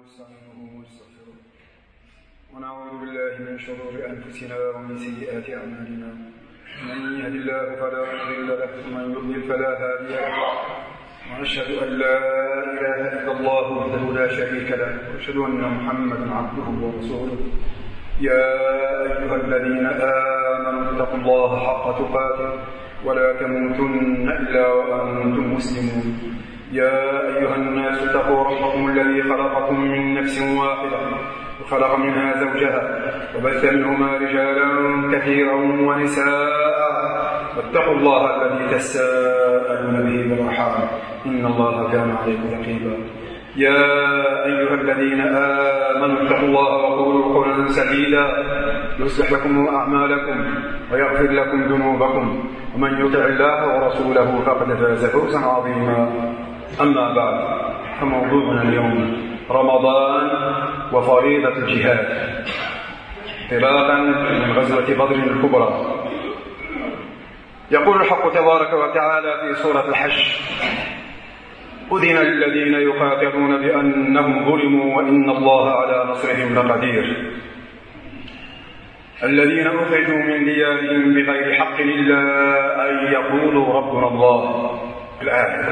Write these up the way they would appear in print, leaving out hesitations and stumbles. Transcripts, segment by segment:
ونستعينه ونستغفره ونعوذ بالله من شرور أنفسنا ومن سيئات أعمالنا. من يهد الله فلا مضل له ومن يضلل فلا هادي له، ونشهد أن لا إله إلا الله وحده لا شريك له، ونشهد أن محمدا عبده ورسوله. يا أيها الذين آمنوا اتقوا الله حق تقاته ولا تموتن إلا وأنتم مسلمون. يا أيها الناس اتقوا ربكم الذي خلقكم من نفس واحدة وخلق منها زوجها وبث منهما رجالا كثيرا ونساء، واتقوا الله الذي تساءلون به والأرحام إن الله كان عليكم رقيبا. يا أيها الذين آمنوا اتقوا الله وقولوا قولا سديدا يصلح لكم أعمالكم ويغفر لكم ذنوبكم، ومن يطع الله ورسوله فقد فاز فوزا عظيما. أما بعد، فموضوعنا اليوم رمضان وفريضة الجهاد، انطلاقا من غزوة بدر الكبرى. يقول الحق تبارك وتعالى في سورة الحج: أذن للذين يقاتلون بأنهم ظلموا وإن الله على نصرهم لقدير. الذين أخرجوا من ديارهم بغير حق إلا أن يقولوا ربنا الله. الآية.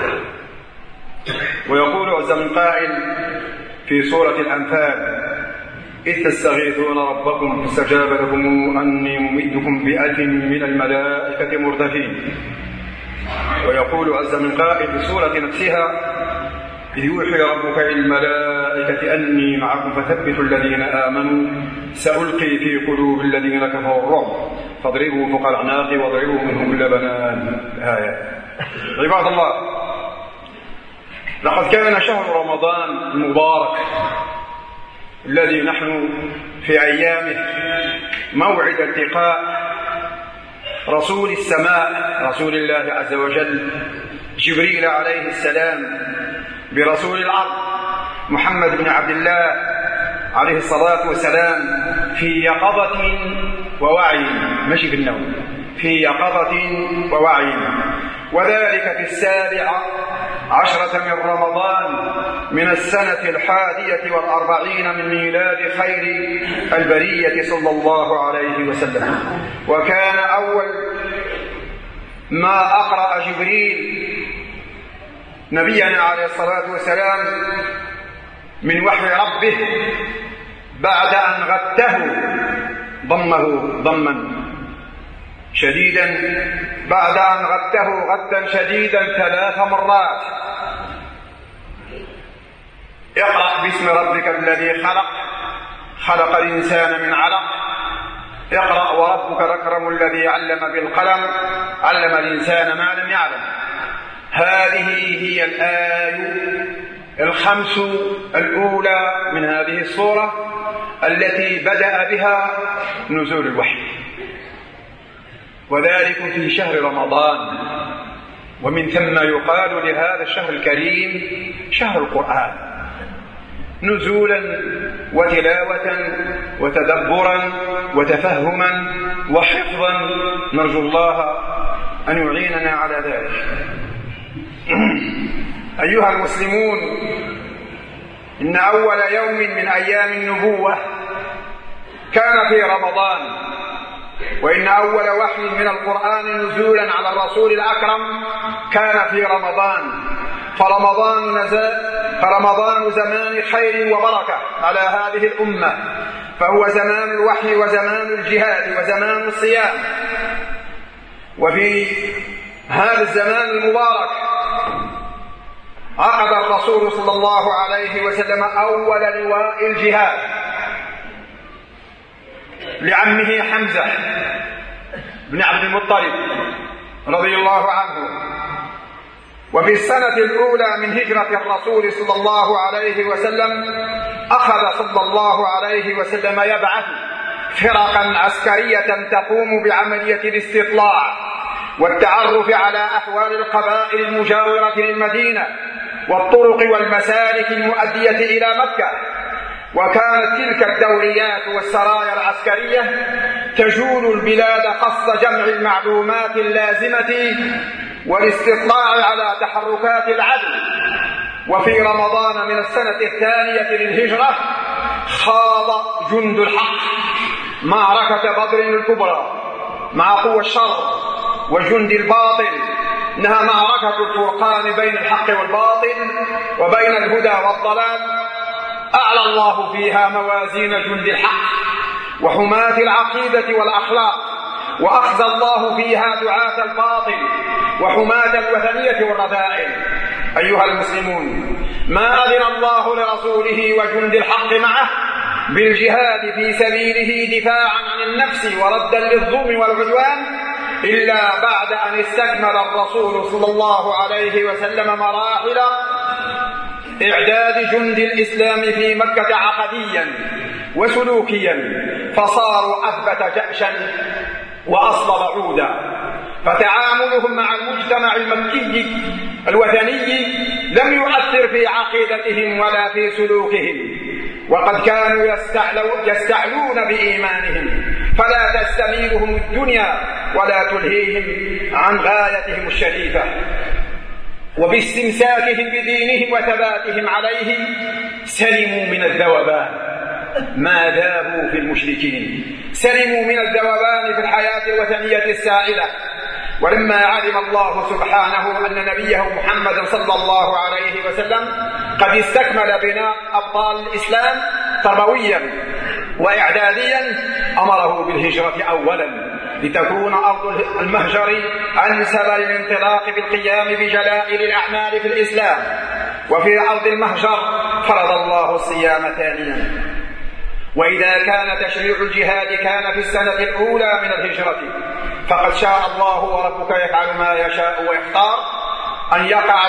ويقول عز من قائل في سورة الأنفال: إذ تستغيثون ربكم فاستجاب لكم أني ممدكم ب1000 من الملائكة مردفين. ويقول عز من قائل في سورة نفسها: إذ يوحي ربك للملائكة أني معكم فثبتوا الذين آمنوا سألقي في قلوب الذين كفروا الرعب فاضربوا فوق الأعناق واضربوا منهم كل بنان. الآية. عباد الله، لقد كان شهر رمضان المبارك الذي نحن في أيامه موعد التقاء رسول السماء رسول الله عز وجل جبريل عليه السلام برسول الأرض محمد بن عبد الله عليه الصلاة والسلام في يقظة ووعي، ماشي في النوم، في يقظة ووعي، وذلك في 17 من رمضان من السنة 41 من ميلاد خير البرية صلى الله عليه وسلم. وكان أول ما أقرأ جبريل نبينا عليه الصلاة والسلام من وحي ربه بعد أن غته ضمه ضما شديدا، بعد أن غته غتا شديدا 3 مرات: اقرأ باسم ربك الذي خلق، خلق الإنسان من علق، اقرأ وربك الأكرم الذي علم بالقلم، علم الإنسان ما لم يعلم. هذه هي الآية 5 الأولى من هذه السورة التي بدأ بها نزول الوحي، وذلك في شهر رمضان. ومن ثم يقال لهذا الشهر الكريم شهر القرآن، نزولا وتلاوة وتدبرا وتفهما وحفظا، نرجو الله أن يعيننا على ذلك. أيها المسلمون، إن أول يوم من أيام النبوة كان في رمضان، وإن أول وحي من القرآن نزولا على الرسول الأكرم كان في رمضان. فرمضان زمان خير وبركة على هذه الأمة، فهو زمان الوحي وزمان الجهاد وزمان الصيام. وفي هذا الزمان المبارك عقد الرسول صلى الله عليه وسلم أول لواء الجهاد لعمه حمزة بن عبد المطلب رضي الله عنه. وفي السنة الأولى من هجرة الرسول صلى الله عليه وسلم أخذ صلى الله عليه وسلم يبعث فرقا عسكرية تقوم بعملية الاستطلاع والتعرف على أحوال القبائل المجاورة للمدينة والطرق والمسالك المؤدية إلى مكة. وكانت تلك الدوريات والسرايا العسكرية تجول البلاد قصد جمع المعلومات اللازمة والاستطلاع على تحركات العدو وفي رمضان من السنة الثانية للهجرة خاض جند الحق معركة بدر الكبرى مع قوى الشر وجند الباطل، إنها معركة الفرقان بين الحق والباطل وبين الهدى والضلال. أعلى الله فيها موازين جند الحق وحماة العقيدة والأخلاق، وأخزى الله فيها دعاة الباطل وحماة الوثنية والرذائل. أيها المسلمون، ما أذن الله لرسوله وجند الحق معه بالجهاد في سبيله دفاعا عن النفس وردا للظلم والعدوان إلا بعد أن استكمل الرسول صلى الله عليه وسلم مراحل إعداد جند الإسلام في مكة عقديا وسلوكيا، فصاروا أثبت جأشا وأصل بعودا، فتعاملهم مع المجتمع المكي الوثني لم يؤثر في عقيدتهم ولا في سلوكهم، وقد كانوا يستعلون بإيمانهم، فلا تستميلهم الدنيا ولا تلهيهم عن غايتهم الشريفة. وباستمساكهم بدينهم وثباتهم عليه سلموا من الذوبان ما ذابوا في المشركين، سلموا من الذوبان في الحياة الوثنية السائلة. ولما علم الله سبحانه أن نبيه محمد صلى الله عليه وسلم قد استكمل بناء أبطال الإسلام تربويا وإعداديا، أمره بالهجرة أولا لتكون أرض المهجر أنسب للانطلاق بالقيام بجلائل الأعمال في الإسلام. وفي أرض المهجر فرض الله الصيام ثانيا. وإذا كان تشريع الجهاد كان في السنة الأولى من الهجرة، فقد شاء الله وربك يفعل ما يشاء ويختار أن يقع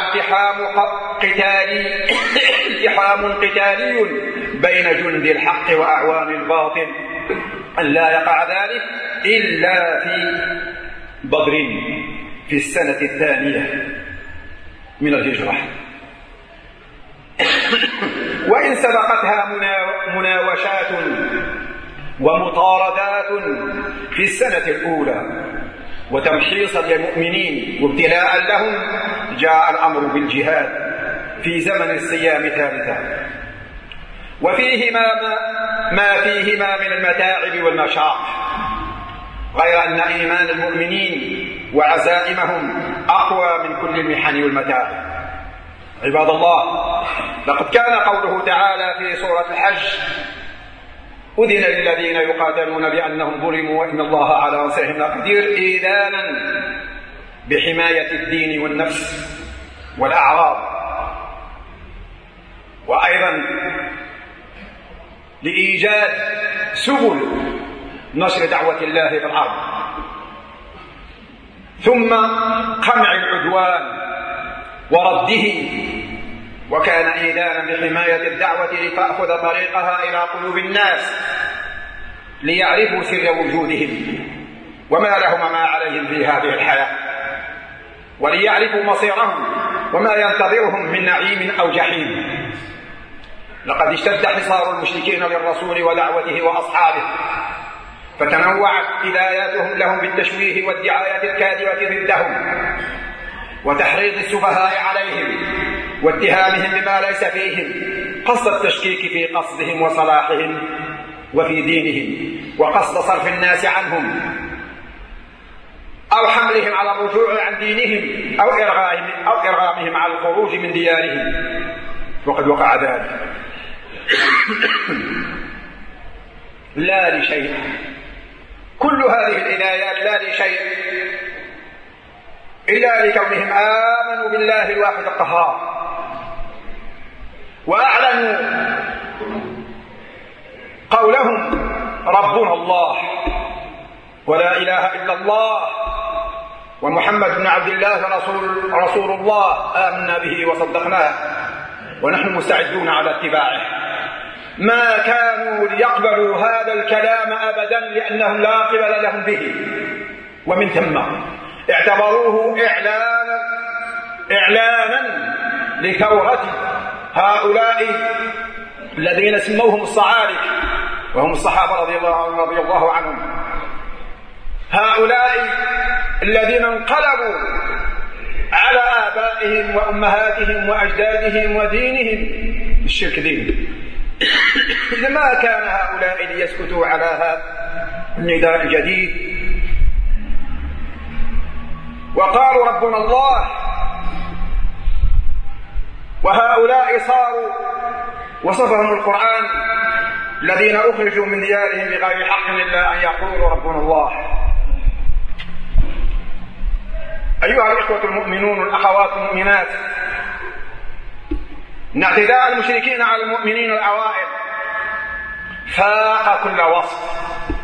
التحام قتالي بين جند الحق وأعوان الباطل، أن لا يقع ذلك إلا في بدر في السنة الثانية من الهجرة، وإن سبقتها مناوشات ومطاردات في السنة الأولى وتمحيصا للمؤمنين وابتلاء لهم، جاء الأمر بالجهاد في زمن الصيام ثالثا، وفيهما ما فيهما من المتاعب والمشاق، غير أن إيمان المؤمنين وعزائمهم أقوى من كل المحن والمتاعب. عباد الله، لقد كان قوله تعالى في سورة الحج: أذن للذين يقاتلون بأنهم ظلموا وإن الله على نصرهم لقدير، إذانا بحماية الدين والنفس والأعراض، وأيضا لإيجاد سبل نشر دعوة الله في الأرض، ثم قمع العدوان ورده، وكان إيذانا بحماية الدعوة لتأخذ طريقها إلى قلوب الناس ليعرفوا سر وجودهم وما لهم وما عليهم في هذه الحياة، وليعرفوا مصيرهم وما ينتظرهم من نعيم أو جحيم. لقد اشتد حصار المشركين للرسول ودعوته وأصحابه، فتنوعت إذاياتهم لهم بالتشويه والدعاية الكاذبة ضدهم وتحريض السفهاء عليهم واتهامهم بما ليس فيهم، قصد التشكيك في قصدهم وصلاحهم وفي دينهم، وقصد صرف الناس عنهم أو حملهم على الرجوع عن دينهم أو إرغامهم على الخروج من ديارهم، وقد وقع ذلك. لا لشيء، كل هذه الإذايات لا لشيء إلا لكونهم آمنوا بالله الواحد القهار، وأعلنوا قولهم: ربنا الله ولا إله إلا الله ومحمد بن عبد الله رسول الله، آمنا به وصدقناه ونحن مستعدون على اتباعه. ما كانوا ليقبلوا هذا الكلام أبدا، لأنهم لا قبل لهم به، ومن ثم اعتبروه إعلانا لثورة هؤلاء الذين سموهم الصعالك، وهم الصحابة رضي الله عنهم، هؤلاء الذين انقلبوا على آبائهم وأمهاتهم وأجدادهم ودينهم. الشرك دين. إذا ما كان هؤلاء ليسكتوا على هذا النداء الجديد وقالوا ربنا الله، وهؤلاء صاروا وصفهم القرآن الذين أخرجوا من ديارهم بغير حق إلا أن يقولوا ربنا الله. أيها الإخوة المؤمنون والأخوات المؤمنات، إن اعتداء المشركين على المؤمنين الأوائل فاق كل وصف،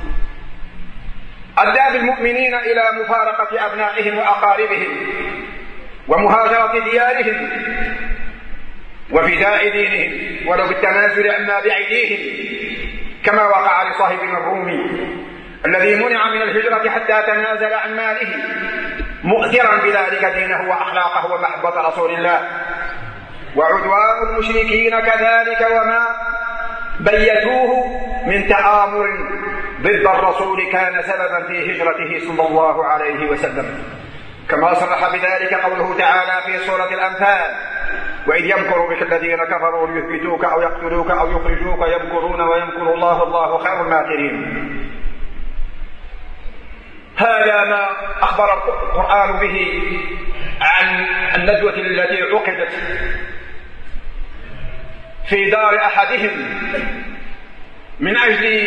أدى بالمؤمنين إلى مفارقة أبنائهم وأقاربهم ومهاجرة ديارهم وفداء دينهم ولو بالتنازل عما بأيديهم، كما وقع لصاحب الرومي الذي منع من الهجرة حتى تنازل عن ماله مؤثرا بذلك دينه وأخلاقه ومحبة رسول الله. وعدوان المشركين كذلك وما بيتوه من تآمر ضد الرسول كان سببا في هجرته صلى الله عليه وسلم، كما صرح بذلك قوله تعالى في سورة الأنفال: وإذ يمكر بك الذين كفروا ليثبتوك أو يقتلوك أو يخرجوك يمكرون ويمكر الله والله خير الماكرين. هذا ما أخبر القرآن به عن الندوة التي عقدت في دار أحدهم من أجل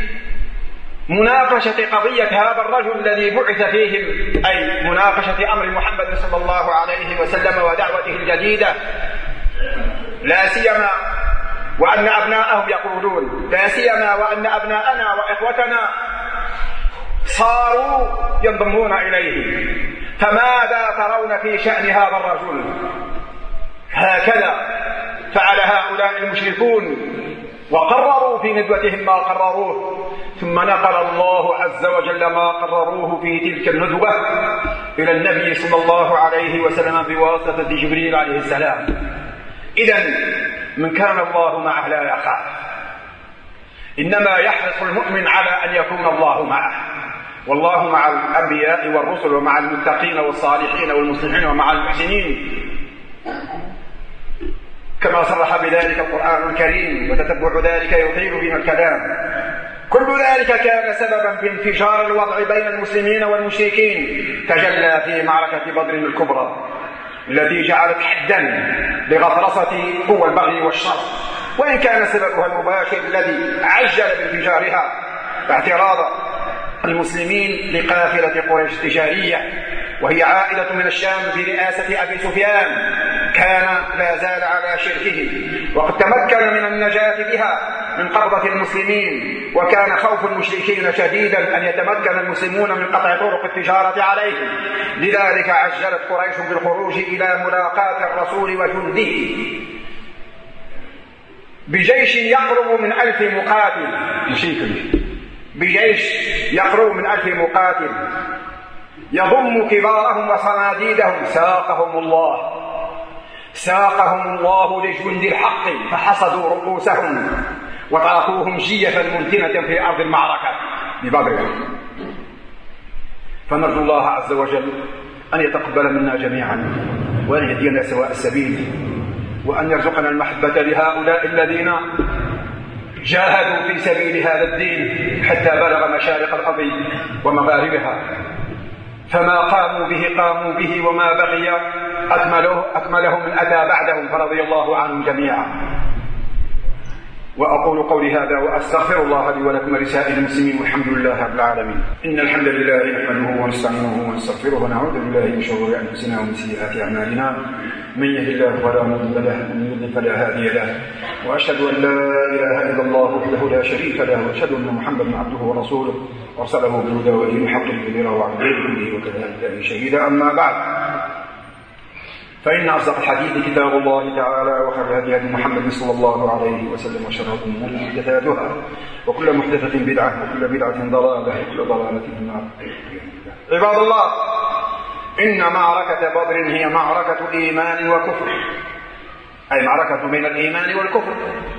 مناقشة قضية هذا الرجل الذي بعث فيهم، أي مناقشة أمر محمد صلى الله عليه وسلم ودعوته الجديدة، لا سيما وأن أبناءهم يقولون، لا سيما وأن أبناءنا وإخوتنا صاروا ينضمون إليه، فماذا ترون في شأن هذا الرجل؟ هكذا فعل هؤلاء المشركون وقرروا في ندوتهم ما قرروه، ثم نقل الله عز وجل ما قرروه في تلك الندوة إلى النبي صلى الله عليه وسلم بواسطة جبريل عليه السلام. إذن من كان الله معه لا يخاف، إنما يحرص المؤمن على أن يكون الله معه، والله مع الأنبياء والرسل ومع المتقين والصالحين والمصلحين ومع المحسنين، كما صرح بذلك القرآن الكريم، وتتبع ذلك يطيل بنا الكلام. كل ذلك كان سببا في انتشار الوضع بين المسلمين والمشركين، تجلى في معركة بدر الكبرى التي جعلت حدا لغطرسة قوى البغي والشر، وإن كان سببها المباشر الذي عجل بانفجارها اعتراض المسلمين لقافلة قريش التجارية وهي عائدة من الشام برئاسة أبي سفيان، كان لا زال على شركه وقد تمكن من النجاة بها من قبضة المسلمين، وكان خوف المشركين شديدا أن يتمكن المسلمون من قطع طرق التجارة عليهم، لذلك عجلت قريش بالخروج إلى ملاقاة الرسول وجنده بجيش يقرب من 1000 مقاتل، بجيش يقرب من 1000 مقاتل يضم كبارهم وصناديدهم. ساقهم الله لجند الحق فحصدوا رؤوسهم وتركوهم جيفا منتنة في أرض المعركة ببدر. فنرجو الله عز وجل أن يتقبل منا جميعا وأن يهدينا سواء السبيل، وأن يرزقنا المحبة لهؤلاء الذين جاهدوا في سبيل هذا الدين حتى بلغ مشارق الأرض ومغاربها، فما قاموا به وما بغي أكمله من أتى بعدهم، فرضي الله عنهم جميعا. وأقول قولي هذا وأستغفر الله لي ولكم ولسائر المسلمين، والحمد لله رب العالمين. إن الحمد لله نحمده ونستعينه ونستغفره ونعوذ بالله من شرور أنفسنا ومن سيئات أعمالنا، من يهد الله فلا مضل له ومن يضلل فلا هادي له، وأشهد أن لا إله إلا الله وحده لا شريك له، وأشهد أن محمدا عبده ورسوله أرسله بالهدى ودين الحق ليظهره على الدين كله وكفى بالله شهيدا. أما بعد، فإن أصدق الحديث كتاب الله تعالى، وخير الهدي هدي محمد صلى الله عليه وسلم، وشر الأمور محدثاتها، وكل محدثة بدعة، وكل بدعة ضلالة، وكل ضلالة في النار. عباد الله، إن معركة بدر هي معركة إيمان وكفر، أي معركة بين الإيمان والكفر،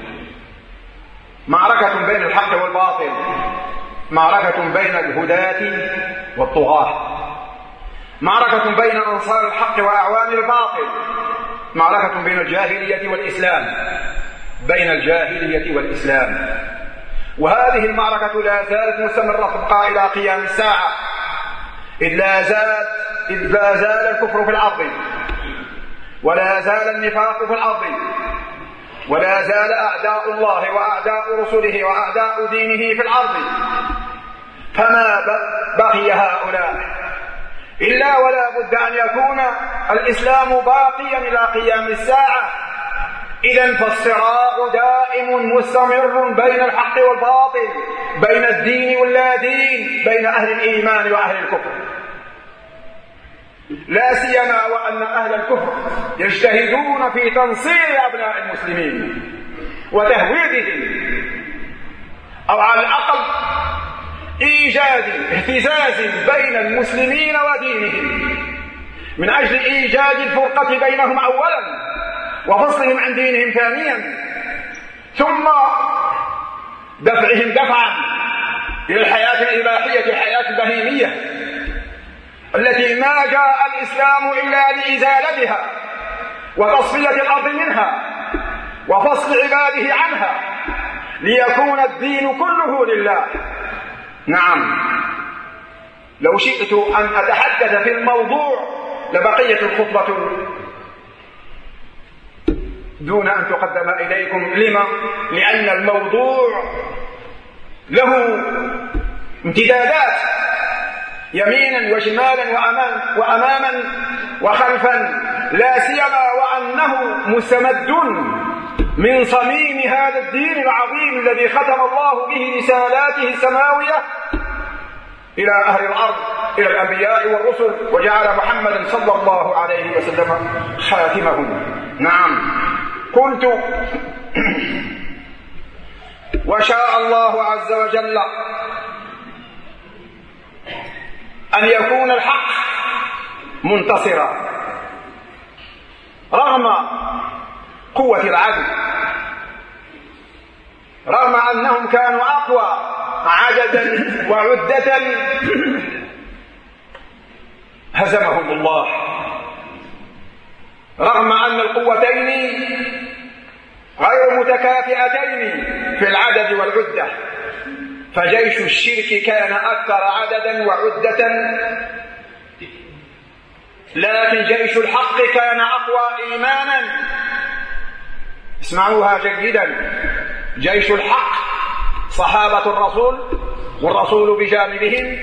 معركة بين الحق والباطل، معركة بين الهداة والطغاة. معركة بين أنصار الحق وأعوان الباطل، معركة بين الجاهلية والإسلام، بين الجاهلية والإسلام. وهذه المعركة لا زالت مستمرة تبقى إلى قيام الساعة، إذ لا زال الكفر في الأرض، ولا زال النفاق في الأرض، ولا زال أعداء الله وأعداء رسله وأعداء دينه في الأرض. فما بقي هؤلاء إلا ولا بد أن يكون الإسلام باقيا إلى قيام الساعة. إذن فالصراع دائم مستمر بين الحق والباطل، بين الدين واللا دين، بين أهل الإيمان وأهل الكفر، لا سيما وأن أهل الكفر يجتهدون في تنصير أبناء المسلمين وتهويدهم، أو على الأقل إيجاد اهتزاز بين المسلمين ودينهم، من أجل إيجاد الفرقة بينهم أولا وفصلهم عن دينهم ثانيا، ثم دفعهم دفعا إلى الحياة الإباحية، الحياة البهيمية التي ما جاء الإسلام إلا لإزالتها وتصفية الأرض منها وفصل عباده عنها، ليكون الدين كله لله. نعم، لو شئت أن أتحدث في الموضوع لبقية الخطبة دون أن تقدم إليكم. لما؟ لأن الموضوع له امتدادات يمينا وشمالا وأماما وخلفا، لا سيما وأنه مستمد من صميم هذا الدين العظيم الذي ختم الله به رسالاته السماوية إلى أهل الأرض، إلى الأنبياء والرسل، وجعل محمدا صلى الله عليه وسلم خاتمهم. نعم، قلت وشاء الله عز وجل أن يكون الحق منتصرا رغم قوة العدل، رغم أنهم كانوا أقوى عددا وعدة هزمهم الله، رغم أن القوتين غير متكافئتين في العدد والعدة، فجيش الشرك كان أكثر عددا وعدة، لكن جيش الحق كان أقوى إيمانا. اسمعوها جيدا، جيش الحق صحابة الرسول والرسول بجانبهم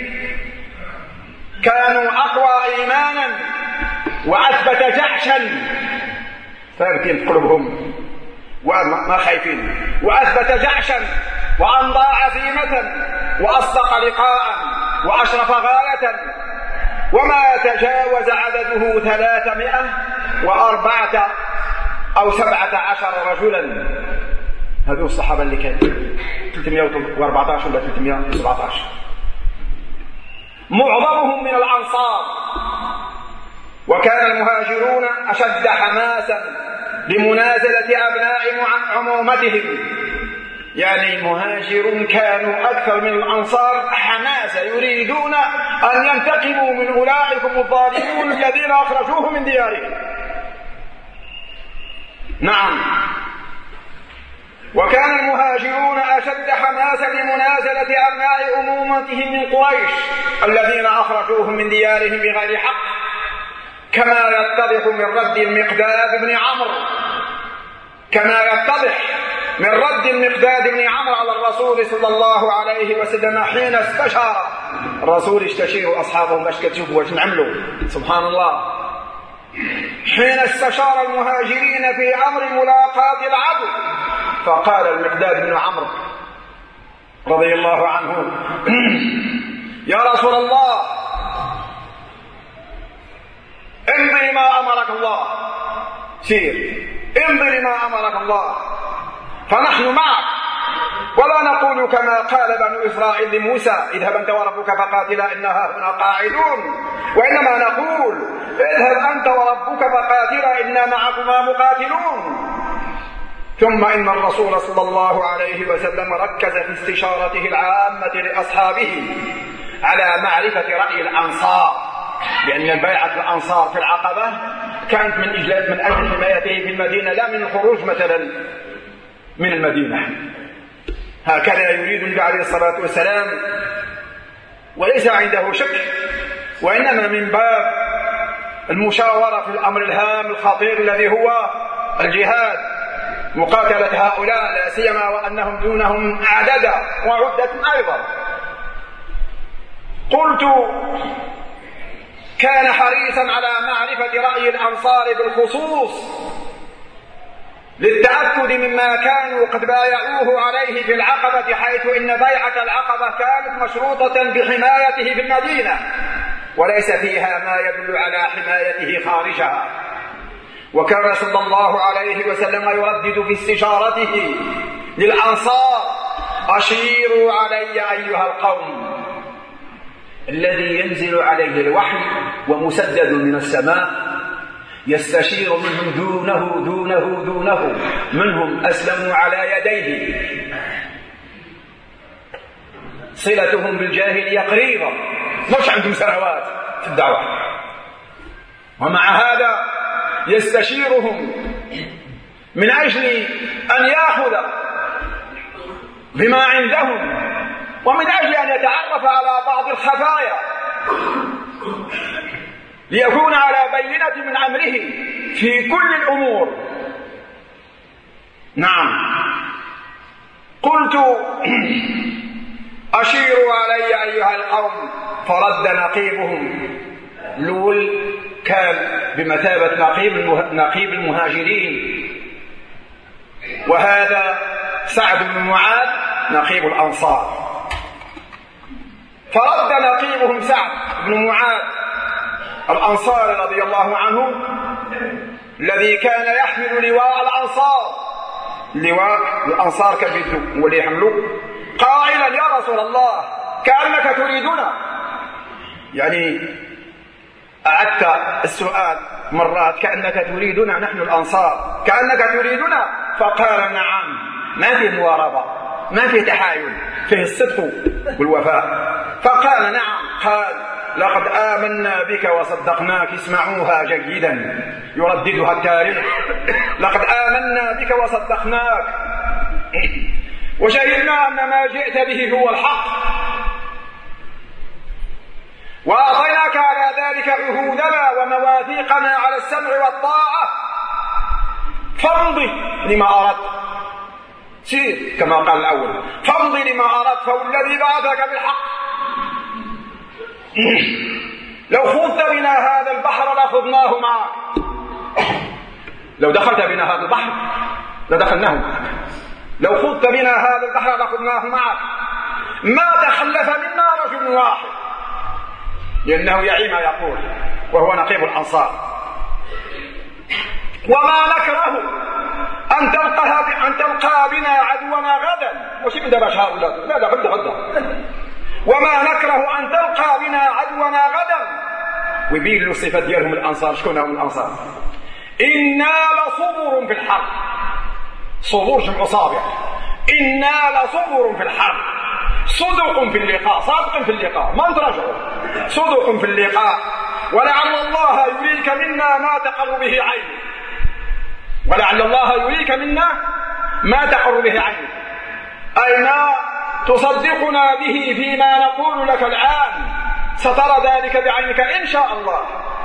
كانوا أقوى إيمانا وأثبت جحشا، ثابتين قلوبهم وما خايفين، وأثبت جحشا وأمضى عزيمة وأصدق لقاء وأشرف غاية، وما تجاوز عدده 304 أو 17 رجلا. هذول الصحابة اللي كانوا 314 ولا 317، معظمهم من الأنصار، وكان المهاجرون أشد حماسا لمنازلة أبناء عمومتهم، يعني المهاجرون كانوا أكثر من الأنصار حماسة، يريدون أن ينتقموا من أولئك الظالمون الذين أخرجوهم من ديارهم. نعم، وكان المهاجرون أشد حماسا لمنازلة أبناء عمومتهم من قريش الذين أخرجوهم من ديارهم بغير حق، كما يتضح من رد المقداد بن عمرو، كما يتضح من رد المقداد بن عمرو على الرسول صلى الله عليه وسلم حين استشار الرسول، يستشير أصحابه باش كتشوفوا واش نعملوا. سبحان الله، حين استشار المهاجرين في أمر ملاقاة العدو، فقال المقداد بن عمرو رضي الله عنه: يا رسول الله، امضي ما أمرك الله، سير امضي ما أمرك الله، فنحن معك، ولا نقول كما قال بنو إسرائيل لموسى: اذهب أنت وربك فقاتلا إنها هنا قاعدون، وإنما نقول: اذهب أنت وربك فقاتلا إنا معكما مقاتلون. ثم إن الرسول صلى الله عليه وسلم ركز في استشارته العامة لأصحابه على معرفة رأي الأنصار لأن البيعة الأنصار في العقبة كانت من أجل حمايته في المدينة، لا من الخروج مثلا من المدينة. هكذا يريد النبي عليه الصلاة والسلام، وليس عنده شك، وإنما من باب المشاورة في الأمر الهام الخطير الذي هو الجهاد، مقاتلة هؤلاء، لا سيما وأنهم دونهم عددا وعدة أيضا. قلت: كان حريصا على معرفة رأي الأنصار بالخصوص للتأكد مما كانوا قد بايعوه عليه في العقبة، حيث إن بيعة العقبة كانت مشروطة بحمايته في المدينة وليس فيها ما يدل على حمايته خارجها. وكان صلى الله عليه وسلم يردد في استشارته للأنصار: أشيروا علي أيها القوم. الذي ينزل عليه الوحي ومسدد من السماء يستشير منهم دونه دونه دونه، منهم أسلموا على يديه، صلتهم بالجاهلية قريبة، مش عندهم سنوات في الدعوة، ومع هذا يستشيرهم من أجل أن يأخذ بما عندهم، ومن أجل أن يتعرف على بعض الخفايا ليكون على بينة من أمره في كل الأمور. نعم. قلت: أشيروا علي أيها القوم. فرد نقيبهم، لول كان بمثابة نقيب المهاجرين، وهذا سعد بن معاذ نقيب الأنصار. فرد نقيبهم سعد بن معاذ الأنصاري رضي الله عنه، الذي كان يحمل لواء الأنصار، لواء الأنصار كان بيده ولي يحمله، قائلا: يا رسول الله كأنك تريدنا. يعني أعدت السؤال مرات: كأنك تريدنا نحن الأنصار، كأنك تريدنا. فقال: نعم. ما في مواربة، ما في تحايل، فيه الصدق والوفاء. فقال: نعم. قال: لقد آمنا بك وصدقناك. اسمعوها جيدا، يرددها التاريخ: لقد آمنا بك وصدقناك وشهدنا أن ما جئت به هو الحق، وأعطيناك على ذلك عهودنا ومواثيقنا على السمع والطاعة، فامضي لما أردت. سير كما قال الأول، فامضي لما أردت، فوالذي بعثك بالحق لو خضت بنا هذا البحر لخضناه معك. لو دخلت بنا هذا البحر لدخلناه معك، لو خضت بنا هذا البحر لخضناه معك. ما تخلف منا رجل واحد، لأنه يعي ما يقول، وهو نقيب الأنصار. وما نكره أن تلقى بنا عدونا غدا. وش من دبش هؤلاء؟ لا ده غدا. وما نكره أن تلقى بنا عدونا غدا. ويبين له الصفات ديالهم الأنصار. شكون هم الأنصار؟ إنا لصبر في الحرب. صبور جمع صابع. إنا لصبر في الحرب، صدق في اللقاء، صادق في اللقاء، ما نتراجعوا، صدق في اللقاء. ولعل الله يريك منا ما تقر به عينك، ولعل الله يريك منا ما تقر به عينك، أي ما تصدقنا به فيما نقول لك الآن، سترى ذلك بعينك إن شاء الله.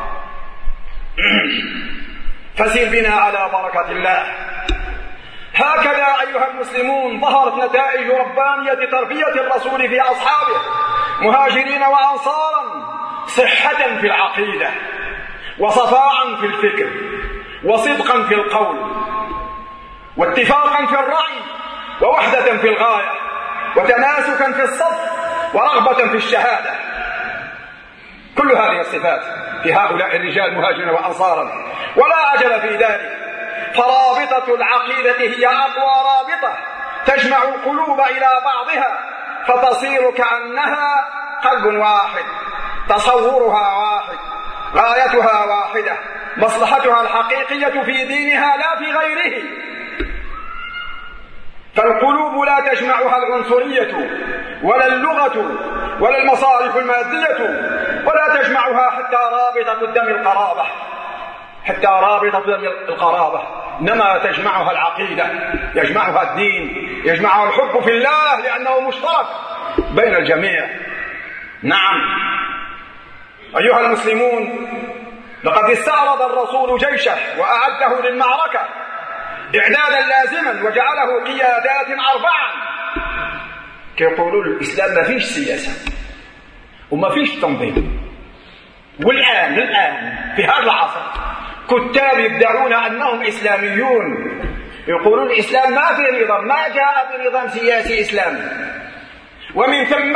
فسير بنا على بركة الله. هكذا أيها المسلمون ظهرت نتائج ربانية تربية الرسول في أصحابه مهاجرين وأنصارا: صحة في العقيدة، وصفاء في الفكر، وصدقا في القول، واتفاقا في الرأي، ووحدة في الغاية، وتماسكا في الصف، ورغبة في الشهادة. كل هذه الصفات في هؤلاء الرجال مهاجرين وأنصارا، ولا عجل في ذلك، فرابطة العقيدة هي أقوى رابطة تجمع القلوب إلى بعضها، فتصير كأنها قلب واحد، تصورها واحد، غايتها واحدة، مصلحتها الحقيقية في دينها لا في غيره. فالقلوب لا تجمعها العنصرية ولا اللغة ولا المصارف المادية، ولا تجمعها حتى رابطة الدم القرابة، حتى رابطة دم القرابة، إنما تجمعها العقيدة، يجمعها الدين، يجمعها الحب في الله، لأنه مشترك بين الجميع. نعم أيها المسلمون، لقد استعرض الرسول جيشه وأعده للمعركة إعدادا لازما، وجعله قيادات 4. كيقولوا الإسلام ما فيش سياسة وما فيش تنظيم. والآن في هذا العصر كتاب يدعون أنهم إسلاميون يقولون الإسلام ما في نظام، ما جاء بنظام سياسي إسلامي، ومن ثم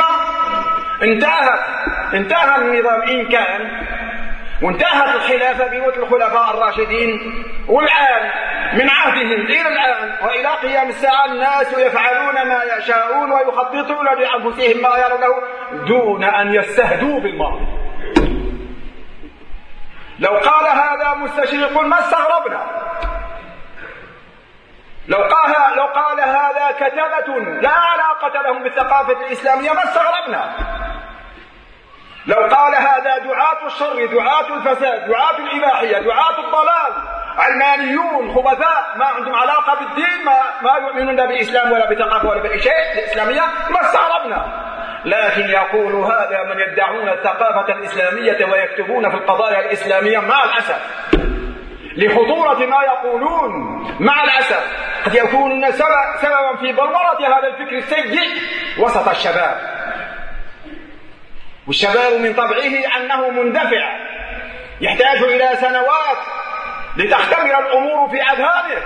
انتهى النظام إن كان، وانتهت الخلافة بموت الخلفاء الراشدين، والآن من عهدهم إلى الآن وإلى قيام الساعة الناس يفعلون ما يشاءون ويخططون لأنفسهم ما يرونه دون أن يستهدوا بالماضي. لو قال هذا مستشرق ما استغربنا، لو قال هذا كتبة لا علاقة لهم بالثقافة الإسلامية ما استغربنا، لو قال هذا دعاة الشر، دعاة الفساد، دعاة الإباحية، دعاة الضلال، علمانيون خبثاء ما عندهم علاقة بالدين، ما يؤمنون بالإسلام ولا بثقافة ولا بأي شيء إسلامية، ما استغربنا. لكن يقول هذا من يدعون الثقافة الإسلامية ويكتبون في القضايا الإسلامية، مع الأسف لخطورة ما يقولون، مع الأسف قد يكون سببا في بلورة هذا الفكر السيء وسط الشباب. والشباب من طبعه أنه مندفع، يحتاج إلى سنوات لتختمر الأمور في أذهانه،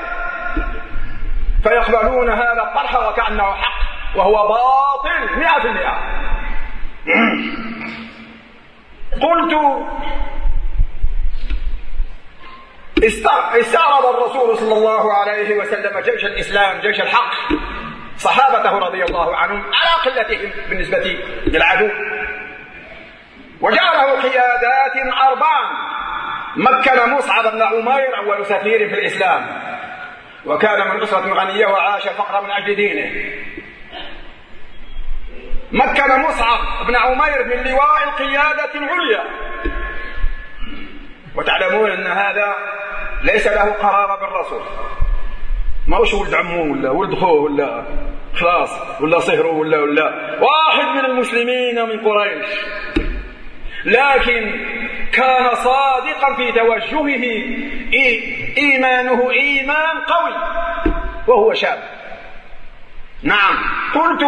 فيقبلون هذا الطرح وكأنه حق وهو باطل 100%. قلت استعرض الرسول صلى الله عليه وسلم جيش الإسلام، جيش الحق، صحابته رضي الله عنهم على قلتهم بالنسبة للعدو، وجعله قيادات 4. مكن مصعب بن عمير أول سفير في الإسلام، وكان من أسرة غنية وعاش الفقر من أجل دينه. مكن مصعب بن عمير من لواء القيادة العليا، وتعلمون أن هذا ليس له قرابة بالرسول، ما هوش ولد عمه ولا ولد خوه ولا خلاص ولا صهره ولا واحد من المسلمين من قريش، لكن كان صادقا في توجهه، إيمانه إيمان قوي وهو شاب. نعم قلت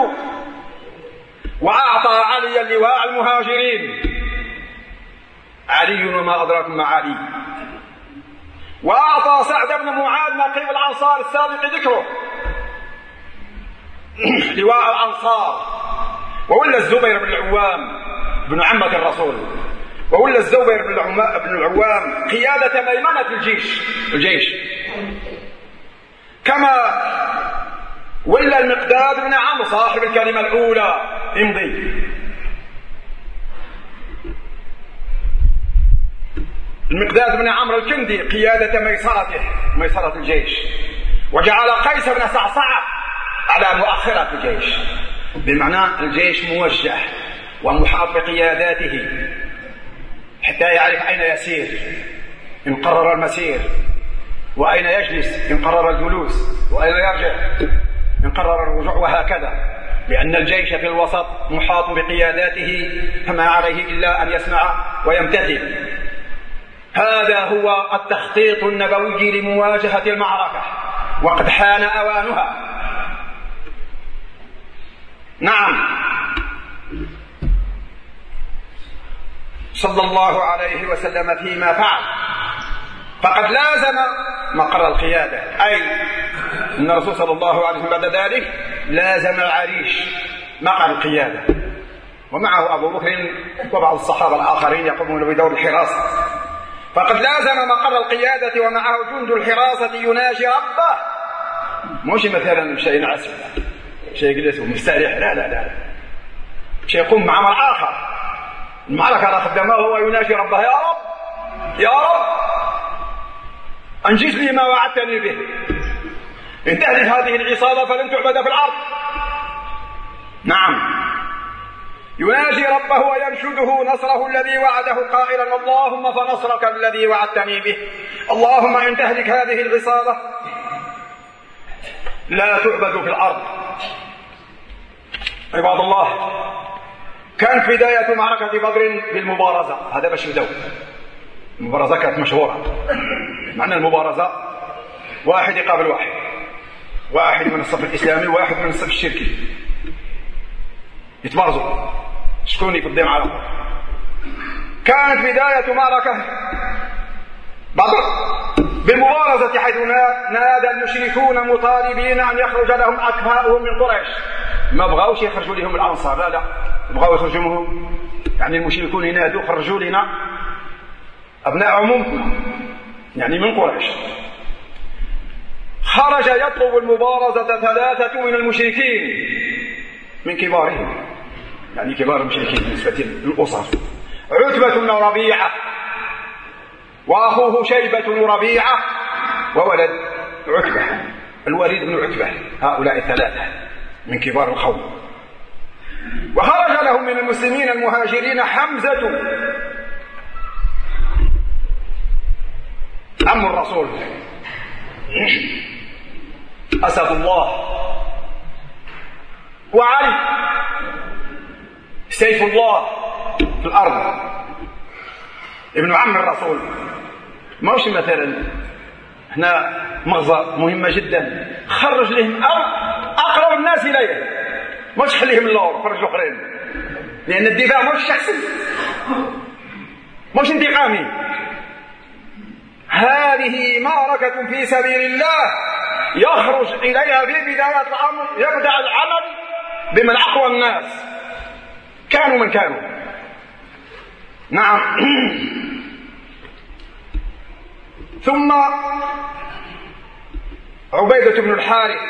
وأعطى علي اللواء المهاجرين، علي وما أدراك مع علي، وأعطى سعد بن معاذ نقيب الأنصار السابق ذكره لواء الأنصار، وولى الزبير بن العوام بن عمة الرسول، وولى الزبير بن العوام قيادة ميمنة الجيش، كما ولى المقداد بن عمرو صاحب الكلمة الأولى امضي، المقداد بن عمرو الكندي قيادة ميسرة الجيش، وجعل قيس بن صعصعة على مؤخرة الجيش، بمعنى الجيش موجه ومحاط بقياداته حتى يعرف أين يسير إن قرر المسير، وأين يجلس إن قرر الجلوس، وأين يرجع إن قرر الرجوع، وهكذا، لأن الجيش في الوسط محاط بقياداته فما عليه إلا أن يسمع ويمتثل. هذا هو التخطيط النبوي لمواجهة المعركة، وقد حان أوانها. نعم صلى الله عليه وسلم فيما فعل فقد لازم مقر القيادة، أي أن الرسول صلى الله عليه وسلم بعد ذلك لازم العريش مقر القيادة، ومعه أبو بكر وبعض الصحابة الآخرين يقومون بدور الحراسة، فقد لازم مقر القيادة ومعه جند الحراسة يناجي ربه، مش مثلا شيء عسل شيء يجلس ومستريح، لا شيء يقوم مع عمل آخر، المعركة على خدمه وهو يناجي ربه، يا رب أنجز لي ما وعدتني به، إن تهلك هذه العصابة فلن تعبد في الأرض. نعم يناجي ربه وينشده نصره الذي وعده قائلا اللهم فنصرك الذي وعدتني به، اللهم إن تهلك هذه العصابة لا تعبد في الأرض. عباد الله، كانت بداية معركة بدر بالمبارزة. هذا باش يبدأ المبارزة كانت مشهورة. معنى المبارزة واحد يقابل واحد من الصف الإسلامي وواحد من الصف الشركي، يتبارزوا شكون يقدم على. كانت بداية معركة بدر بالمبارزة، حيث نادى المشركون مطالبين أن يخرج لهم أكفاؤهم من قريش. ما بغاوش يخرجوا لهم الأنصار، لا بغاو يخرجوا منهم. يعني المشركون ينادوا خرجوا لنا أبناء عمومكم، يعني من قريش. خرج يطلب المبارزة 3 من المشركين من كبارهم، يعني كبار المشركين بالنسبة للأسر: عتبة بن ربيعة، وأخوه شيبة بن ربيعة، وولد عتبة الوليد بن عتبة. هؤلاء 3 من كبار القوم. وخرج لهم من المسلمين المهاجرين حمزة عم الرسول أسد الله، وعلي سيف الله في الأرض ابن عم الرسول. ماش مثلا هنا مغزى مهمة جدا، خرج لهم أقرب الناس إليه، مش خليهم اللور، خرج الآخرين، لأن الدفاع مش شخصي، مش انتقامي. هذه معركة في سبيل الله يخرج إليها في بداية الأمر، يبدأ العمل بمن أقوى الناس كانوا من كانوا. نعم. ثم عبيدة بن الحارث،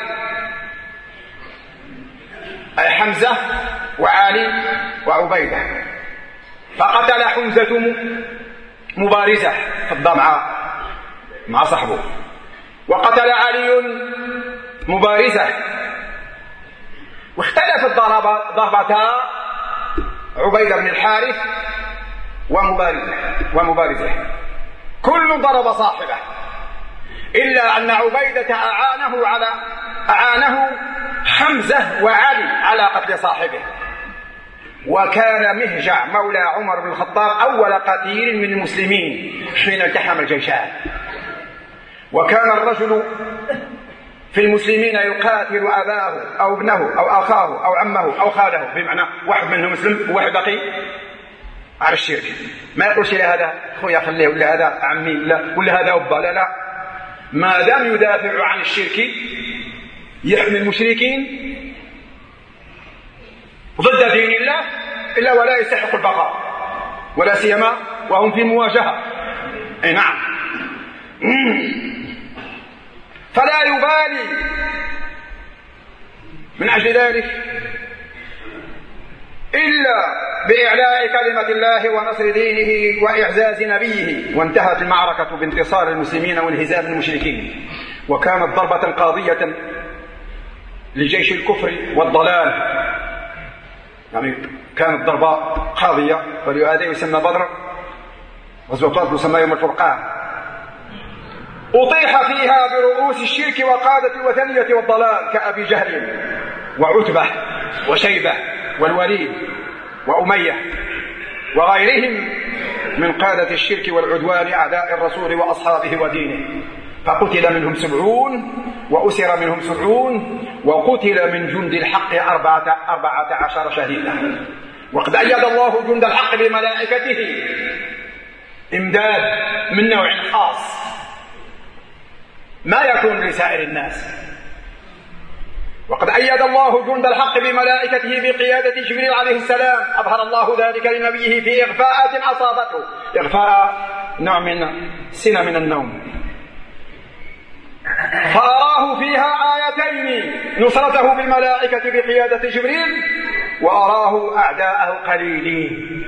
أي حمزة وعلي وعبيدة. فقتل حمزة مبارزة في الضمعة مع صحبه، وقتل علي مبارزة، واختلفت ضربتا عبيدة بن الحارث ومبارزة، كل ضرب صاحبه، إلا أن عبيدة أعانه حمزة وعلي على قتل صاحبه. وكان مهجع مولى عمر بن الخطاب أول قتيل من المسلمين حين التحم الجيشان. وكان الرجل في المسلمين يقاتل أباه أو ابنه أو أخاه أو عمه أو خاله، بمعنى واحد منهم مسلم وواحد بقي على الشرك. ما يقولش لا هذا خويا خليه، ولا هذا عمي، ولا هذا أبا، لا، ما دام يدافع عن الشرك يحمي المشركين ضد دين الله إلا ولا يستحق البقاء، ولا سيما وهم في مواجهة. أي نعم. فلا يبالي من أجل ذلك إلا بإعلاء كلمة الله ونصر دينه وإعزاز نبيه. وانتهت المعركة بانتصار المسلمين وانهزام المشركين، وكانت ضربة قاضية لجيش الكفر والضلال، يعني كانت ضربة قاضية. ولهذا يسمى بدر، غزوة بدر يسمى يوم الفرقان. أطيح فيها برؤوس الشرك وقادة الوثنية والضلال كأبي جهل وعتبة وشيبة والوليد وأمية وغيرهم من قادة الشرك والعدوان أعداء الرسول وأصحابه ودينه. فقتل منهم 70 وأسر منهم 70 وقتل من جند الحق 14 شهيدا. وقد أيد الله جند الحق بملائكته إمداد من نوع خاص ما يكون لسائر الناس. وقد أيد الله جند الحق بملائكته بقيادة جبريل عليه السلام. أظهر الله ذلك لنبيه في إغفاءات أصابته، إغفاء نوع من سنة من النوم، فأراه فيها آيتين: نصرته بالملائكة بقيادة جبريل، وأراه أعداءه قليلين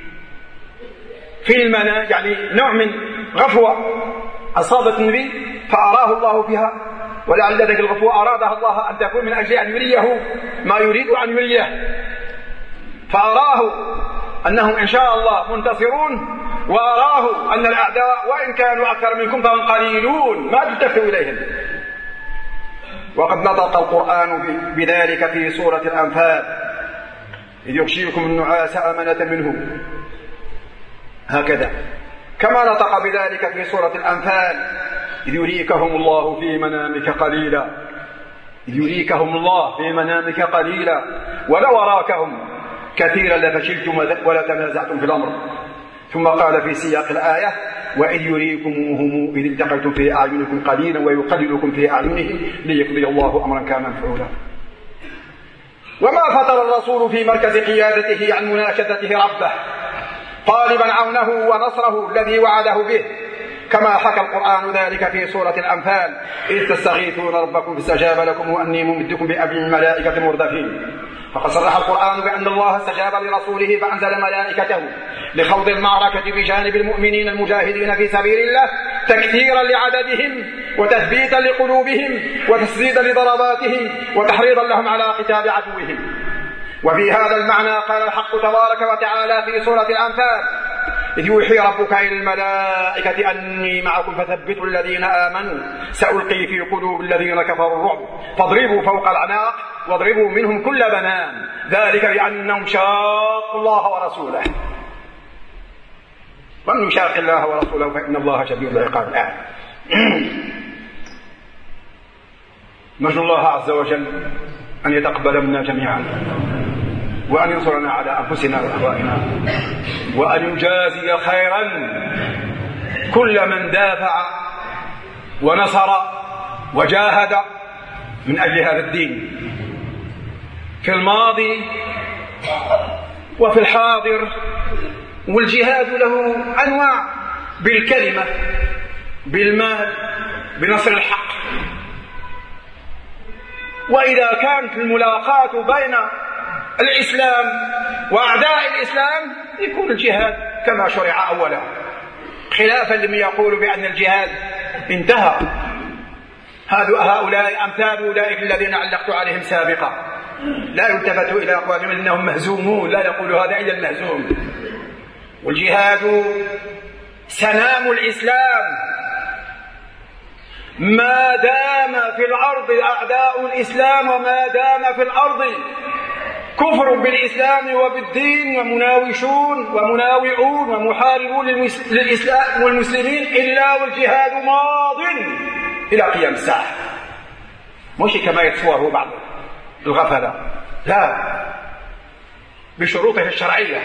في المنام، يعني نوع من غفوة أصابت النبي فأراه الله فيها. ولعل ذلك الغفوة أرادها الله أن تكون من أجل أن يريه ما يريد أن يريه. فأراه أنهم إن شاء الله منتصرون، وأراه أن الأعداء وإن كانوا أكثر منكم فهم قليلون ما تلتفتوا إليهم. وقد نطق القرآن بذلك في سورة الأنفال: إذ يغشيكم النعاس أمنة منه، هكذا. كما نطق بذلك في سورة الأنفال: إذ يريكهم الله في منامك قليلا، إذ يريكهم الله في منامك قليلا ولو أراكهم كثيرا لفشلتم ولتنازعتم في الأمر. ثم قال في سياق الآية: وإذ يريكموهم إذ التقيتم في أعينكم قليلا ويقللكم في أعينهم ليقضي الله أمرا كان مفعولا. وما فتر الرسول في مركز قيادته عن مناشدته ربه طالبا عونه ونصره الذي وعده به، كما حكى القرآن ذلك في سورة الأنفال: إذ تستغيثون ربكم فاستجاب لكم وأني ممدكم بألف ملائكة مردفين. فقد صرح القرآن بأن الله استجاب لرسوله فأنزل ملائكته لخوض المعركة بجانب المؤمنين المجاهدين في سبيل الله، تكثيرا لعددهم وتثبيتا لقلوبهم وتسديدا لضرباتهم وتحريضا لهم على قتال عدوهم. وفي هذا المعنى قال الحق تبارك وتعالى في سورة الأنفال: إذ يوحي ربك إلى الملائكة أني معكم فثبتوا الذين آمنوا سألقي في قلوب الذين كفروا الرعب فاضربوا فوق الأعناق واضربوا منهم كل بنان ذلك بأنهم شاقوا الله ورسوله ومن يشاق الله ورسوله فإن الله شديد العقاب. الآن نرجو الله عز وجل أن يتقبل منا جميعا، وأن ينصرنا على أنفسنا وأهوائنا، وأن يجازي خيرا كل من دافع ونصر وجاهد من أجل هذا الدين في الماضي وفي الحاضر. والجهاد له أنواع: بالكلمة، بالمال، بنصر الحق. وإذا كانت الملاقاة بين الإسلام وأعداء الإسلام يكون الجهاد كما شرع أولا، خلافا لمن يقول بأن الجهاد انتهى. هؤلاء أمثال أولئك الذين علقت عليهم سابقا، لا يلتفت إلى أقوالهم إنهم مهزومون، لا يقول هذا إلا المهزوم. والجهاد سنام الإسلام، ما دام في الأرض أعداء الإسلام وما دام في الأرض كفر بالإسلام وبالدين ومناوشون ومناوئون ومحاربون للإسلام والمسلمين إلا والجهاد ماض إلى قيام الساعة، مش كما يتصوره بعض الغفلة، لا، بشروطه الشرعية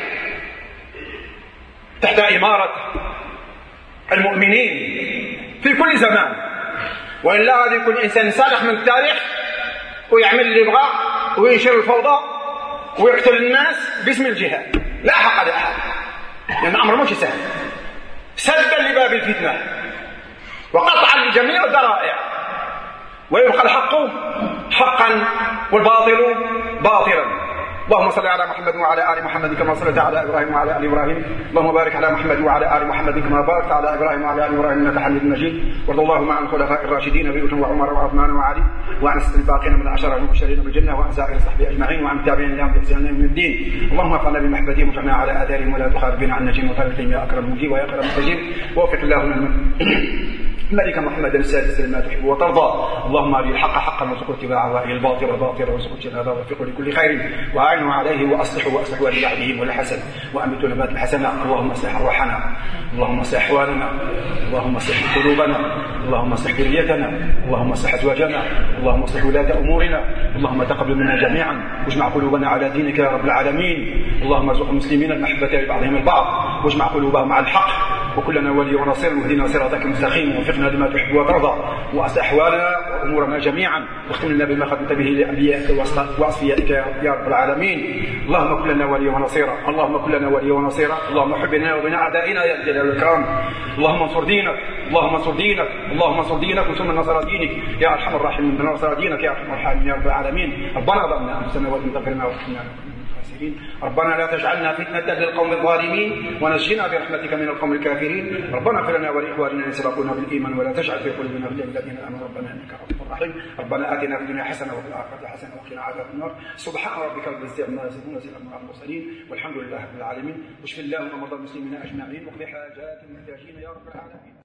تحت إمارة المؤمنين في كل زمان. وإلا هذا يكون إنسان صالح من التاريخ ويعمل اللي يبغى وينشر الفوضى ويقتل الناس باسم الجهاد، لا حق لأحد، لأن الأمر مش سهل، سدا لباب الفتنة وقطعا لجميع الذرائع، ويبقى الحق حقا والباطل باطلا. اللهم صل على محمد وعلى آل محمد كما صليت على إبراهيم وعلى آل إبراهيم، اللهم بارك على محمد وعلى آل محمد كما باركت على إبراهيم وعلى آل إبراهيم إنك حميد مجيد. وارض اللهم عن الخلفاء الراشدين أبي بكر وعمر وعثمان وعلي وعن الستة الباقين من العشرة المبشرين بالجنة وعن سائر صحبه أجمعين وعن التابعين لهم بإحسان إلى يوم الدين. اللهم ارفعنا بمحبتهم وجعلنا على آثارهم ولا تخالفنا عن نجيم وطريقهم يا أكرم المجيب ويا أكرم المجيب. ووفق اللهم ملك محمد السادس لما تحب وترضى. اللهم أري الحق حقا وارزقه اتباعه وأري الباطل باطلا وارزقه اجتنابه ووفقه لكل خير وأعنه عليه وأصلحه ولبعده ولحسن وأنبت نبات الحسنة. اللهم اصلح أرواحنا، اللهم اصلح أحوالنا، اللهم اصلح قلوبنا، اللهم اصلح ذريتنا، اللهم اصلح أزواجنا، اللهم اصلح ولاة أمورنا، اللهم تقبل منا جميعا واجمع قلوبنا على دينك يا رب العالمين. اللهم ارزق المسلمين المحبة لبعضهم البعض واجمع قلوبهم على الحق وكلنا ولي ونصير واهدنا صراطك المستقيم ووفقنا لما تحب وترضى واصلح احوالنا وامورنا جميعا واختم لنا بما ختمت به لانبيائك واصفيائك يا رب العالمين. اللهم كن لنا وليا ونصيرا، اللهم كن لنا وليا ونصيرا، اللهم حب بنا وبين اعدائنا يا جلال والاكرام. اللهم انصر دينك، اللهم انصر دينك، اللهم انصر دينك وانصر نصر دينك يا ارحم الراحمين، نصر دينك يا ارحم الراحمين يا رب العالمين. ربنا ظلمنا انفسنا وان لم تغفر لنا وترحمنا المسلمين. ربنا لا تجعلنا فتنة للقوم الظالمين ونجنا برحمتك من القوم الكافرين. ربنا اغفر لنا ولإخواننا الذين سبقونا بالإيمان ولا تجعل في قلوبنا غلا للذين آمنوا ربنا إنك رؤوف رحيم. ربنا آتنا في الدنيا حسنة وفي الآخرة حسنة وقنا عذاب النار. سبحان ربك رب العزة عما يصفون وسلام على المرسلين والحمد لله رب العالمين. واشف اللهم مرضى المسلمين أجمعين واقض حاجات المحتاجين يا رب العالمين.